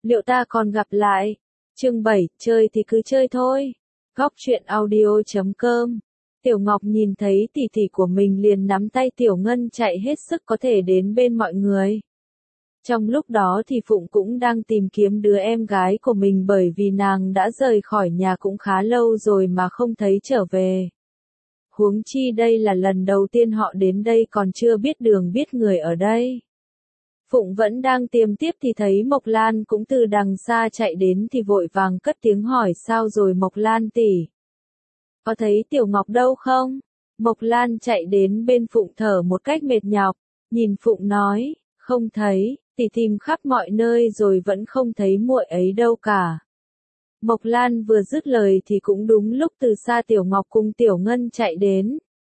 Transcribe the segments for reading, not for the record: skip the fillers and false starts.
Liệu ta còn gặp lại? Chương 7, chơi thì cứ chơi thôi. Góc truyện audio.com. Tiểu Ngọc nhìn thấy tỷ tỷ của mình liền nắm tay Tiểu Ngân chạy hết sức có thể đến bên mọi người. Trong lúc đó thì Phụng cũng đang tìm kiếm đứa em gái của mình bởi vì nàng đã rời khỏi nhà cũng khá lâu rồi mà không thấy trở về. Huống chi đây là lần đầu tiên họ đến đây còn chưa biết đường biết người ở đây. Phụng vẫn đang tiêm tiếp thì thấy Mộc Lan cũng từ đằng xa chạy đến thì vội vàng cất tiếng hỏi sao rồi Mộc Lan tỷ. Có thấy Tiểu Ngọc đâu không? Mộc Lan chạy đến bên Phụng thở một cách mệt nhọc, nhìn Phụng nói, không thấy, tỷ tìm khắp mọi nơi rồi vẫn không thấy muội ấy đâu cả. Mộc Lan vừa dứt lời thì cũng đúng lúc từ xa Tiểu Ngọc cùng Tiểu Ngân chạy đến.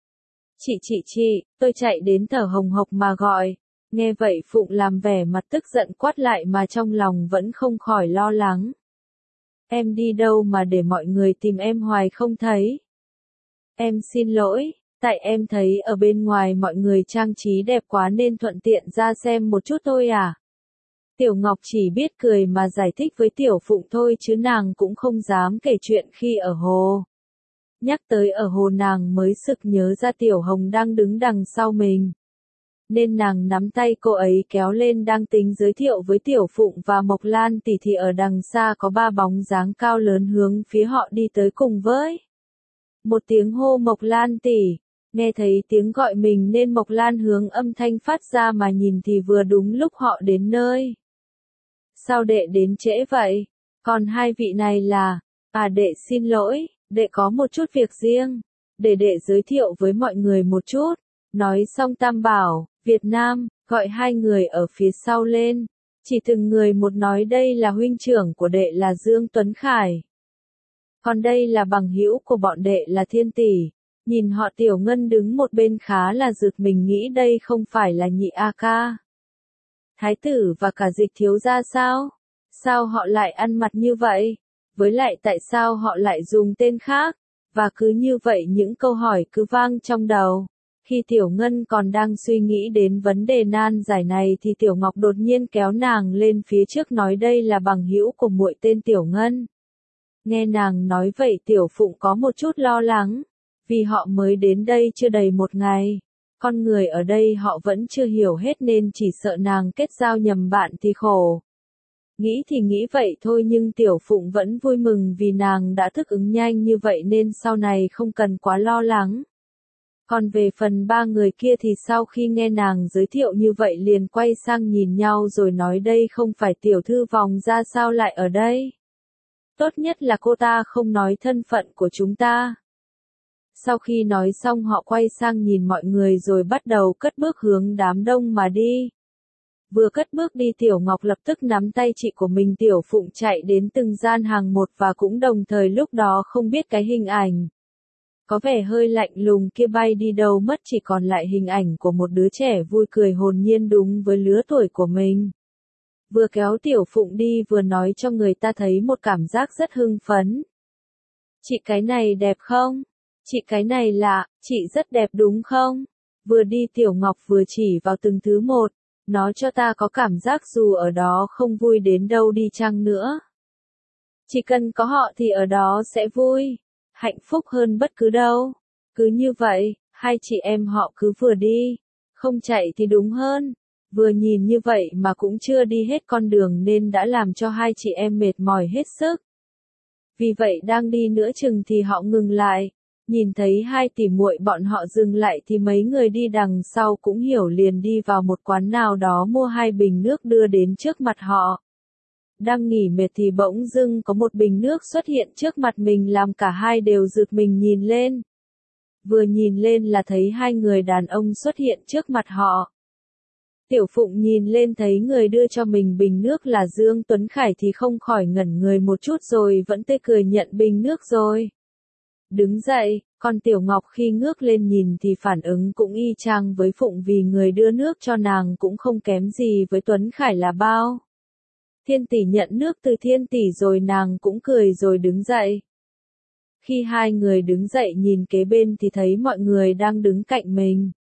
Chị, tôi chạy đến thở hồng hộc mà gọi. Nghe vậy Phụng làm vẻ mặt tức giận quát lại mà trong lòng vẫn không khỏi lo lắng. Em đi đâu mà để mọi người tìm em hoài không thấy? Em xin lỗi, tại em thấy ở bên ngoài mọi người trang trí đẹp quá nên thuận tiện ra xem một chút thôi à. Tiểu Ngọc chỉ biết cười mà giải thích với Tiểu Phụng thôi chứ nàng cũng không dám kể chuyện khi ở hồ. Nhắc tới ở hồ nàng mới sực nhớ ra Tiểu Hồng đang đứng đằng sau mình. Nên nàng nắm tay cô ấy kéo lên đang tính giới thiệu với Tiểu Phụng và Mộc Lan tỷ thì ở đằng xa có ba bóng dáng cao lớn hướng phía họ đi tới cùng với. Một tiếng hô Mộc Lan tỷ, nghe thấy tiếng gọi mình nên Mộc Lan hướng âm thanh phát ra mà nhìn thì vừa đúng lúc họ đến nơi. Sao đệ đến trễ vậy? Còn hai vị này là, đệ xin lỗi, đệ có một chút việc riêng, để đệ giới thiệu với mọi người một chút. Nói xong Tam bảo, Việt Nam, gọi hai người ở phía sau lên. Chỉ từng người một nói đây là huynh trưởng của đệ là Dương Tuấn Khải. Còn đây là bằng hữu của bọn đệ là Thiên Tỷ. Nhìn họ Tiểu Ngân đứng một bên khá là giật mình nghĩ đây không phải là Nhị A Ca. Thái tử và cả Dịch thiếu gia sao? Sao họ lại ăn mặc như vậy? Với lại tại sao họ lại dùng tên khác? Và cứ như vậy những câu hỏi cứ vang trong đầu. Khi Tiểu Ngân còn đang suy nghĩ đến vấn đề nan giải này thì Tiểu Ngọc đột nhiên kéo nàng lên phía trước nói đây là bằng hữu của muội tên Tiểu Ngân. Nghe nàng nói vậy Tiểu Phụng có một chút lo lắng, vì họ mới đến đây chưa đầy một ngày. Con người ở đây họ vẫn chưa hiểu hết nên chỉ sợ nàng kết giao nhầm bạn thì khổ. Nghĩ thì nghĩ vậy thôi nhưng Tiểu Phụng vẫn vui mừng vì nàng đã thích ứng nhanh như vậy nên sau này không cần quá lo lắng. Còn về phần ba người kia thì sau khi nghe nàng giới thiệu như vậy liền quay sang nhìn nhau rồi nói đây không phải tiểu thư Vòng ra sao lại ở đây. Tốt nhất là cô ta không nói thân phận của chúng ta. Sau khi nói xong họ quay sang nhìn mọi người rồi bắt đầu cất bước hướng đám đông mà đi. Vừa cất bước đi Tiểu Ngọc lập tức nắm tay chị của mình Tiểu Phụng chạy đến từng gian hàng một và cũng đồng thời lúc đó không biết cái hình ảnh. Có vẻ hơi lạnh lùng kia bay đi đâu mất chỉ còn lại hình ảnh của một đứa trẻ vui cười hồn nhiên đúng với lứa tuổi của mình. Vừa kéo Tiểu Phụng đi vừa nói cho người ta thấy một cảm giác rất hưng phấn. Chị cái này đẹp không? Chị cái này lạ, chị rất đẹp đúng không? Vừa đi Tiểu Ngọc vừa chỉ vào từng thứ một, nó cho ta có cảm giác dù ở đó không vui đến đâu đi chăng nữa. Chỉ cần có họ thì ở đó sẽ vui, hạnh phúc hơn bất cứ đâu. Cứ như vậy, hai chị em họ cứ vừa đi, không chạy thì đúng hơn. Vừa nhìn như vậy mà cũng chưa đi hết con đường nên đã làm cho hai chị em mệt mỏi hết sức. Vì vậy đang đi nửa chừng thì họ ngừng lại. Nhìn thấy hai tỷ muội bọn họ dừng lại thì mấy người đi đằng sau cũng hiểu liền đi vào một quán nào đó mua hai bình nước đưa đến trước mặt họ. Đang nghỉ mệt thì bỗng dưng có một bình nước xuất hiện trước mặt mình làm cả hai đều giật mình nhìn lên. Vừa nhìn lên là thấy hai người đàn ông xuất hiện trước mặt họ. Tiểu Phụng nhìn lên thấy người đưa cho mình bình nước là Dương Tuấn Khải thì không khỏi ngẩn người một chút rồi vẫn tươi cười nhận bình nước rồi. Đứng dậy, còn Tiểu Ngọc khi ngước lên nhìn thì phản ứng cũng y chang với Phụng vì người đưa nước cho nàng cũng không kém gì với Tuấn Khải là bao. Thiên Tỷ nhận nước từ Thiên Tỷ rồi nàng cũng cười rồi đứng dậy. Khi hai người đứng dậy nhìn kế bên thì thấy mọi người đang đứng cạnh mình.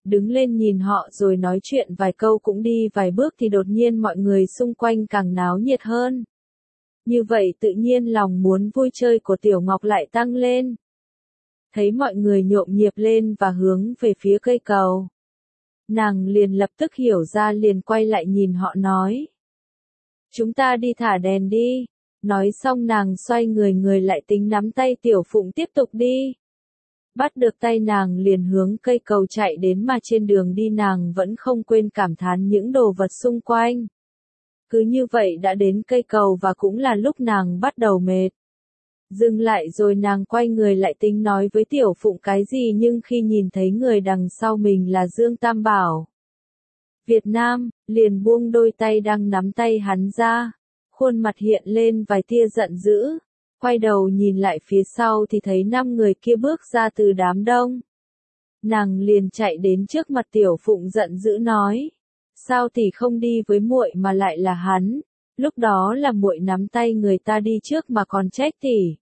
đứng lên nhìn họ rồi nói chuyện vài câu cũng đi vài bước thì đột nhiên mọi người xung quanh càng náo nhiệt hơn. Như vậy tự nhiên lòng muốn vui chơi của Tiểu Ngọc lại tăng lên. Thấy mọi người nhộn nhịp lên và hướng về phía cây cầu. Nàng liền lập tức hiểu ra liền quay lại nhìn họ nói. Chúng ta đi thả đèn đi. Nói xong nàng xoay người lại tính nắm tay Tiểu Phụng tiếp tục đi. Bắt được tay nàng liền hướng cây cầu chạy đến mà trên đường đi nàng vẫn không quên cảm thán những đồ vật xung quanh. Cứ như vậy đã đến cây cầu và cũng là lúc nàng bắt đầu mệt. Dừng lại rồi nàng quay người lại tính nói với Tiểu Phụng cái gì nhưng khi nhìn thấy người đằng sau mình là Dương Tam Bảo. Việt Nam, liền buông đôi tay đang nắm tay hắn ra. Khuôn mặt hiện lên vài tia giận dữ. Quay đầu nhìn lại phía sau thì thấy 5 người kia bước ra từ đám đông. Nàng liền chạy đến trước mặt Tiểu Phụng giận dữ nói. Sao tỷ không đi với muội mà lại là hắn? Lúc đó là muội nắm tay người ta đi trước mà còn trách tỷ.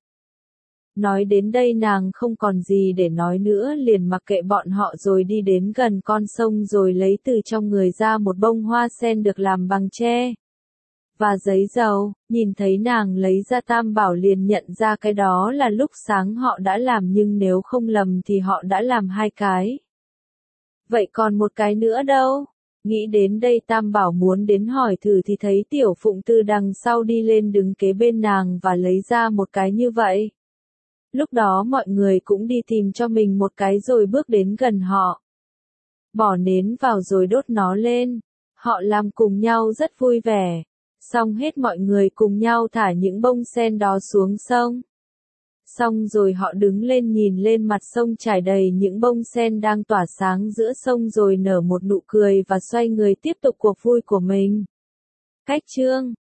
Nói đến đây nàng không còn gì để nói nữa liền mặc kệ bọn họ rồi đi đến gần con sông rồi lấy từ trong người ra một bông hoa sen được làm bằng tre. Và giấy dầu, nhìn thấy nàng lấy ra Tam Bảo liền nhận ra cái đó là lúc sáng họ đã làm nhưng nếu không lầm thì họ đã làm 2 cái. Vậy còn một cái nữa đâu? Nghĩ đến đây Tam Bảo muốn đến hỏi thử thì thấy Tiểu Phụng từ đằng sau đi lên đứng kế bên nàng và lấy ra một cái như vậy. Lúc đó mọi người cũng đi tìm cho mình một cái rồi bước đến gần họ. Bỏ nến vào rồi đốt nó lên. Họ làm cùng nhau rất vui vẻ. Xong hết mọi người cùng nhau thả những bông sen đó xuống sông. Xong rồi họ đứng lên nhìn lên mặt sông trải đầy những bông sen đang tỏa sáng giữa sông rồi nở một nụ cười và xoay người tiếp tục cuộc vui của mình. Cách chương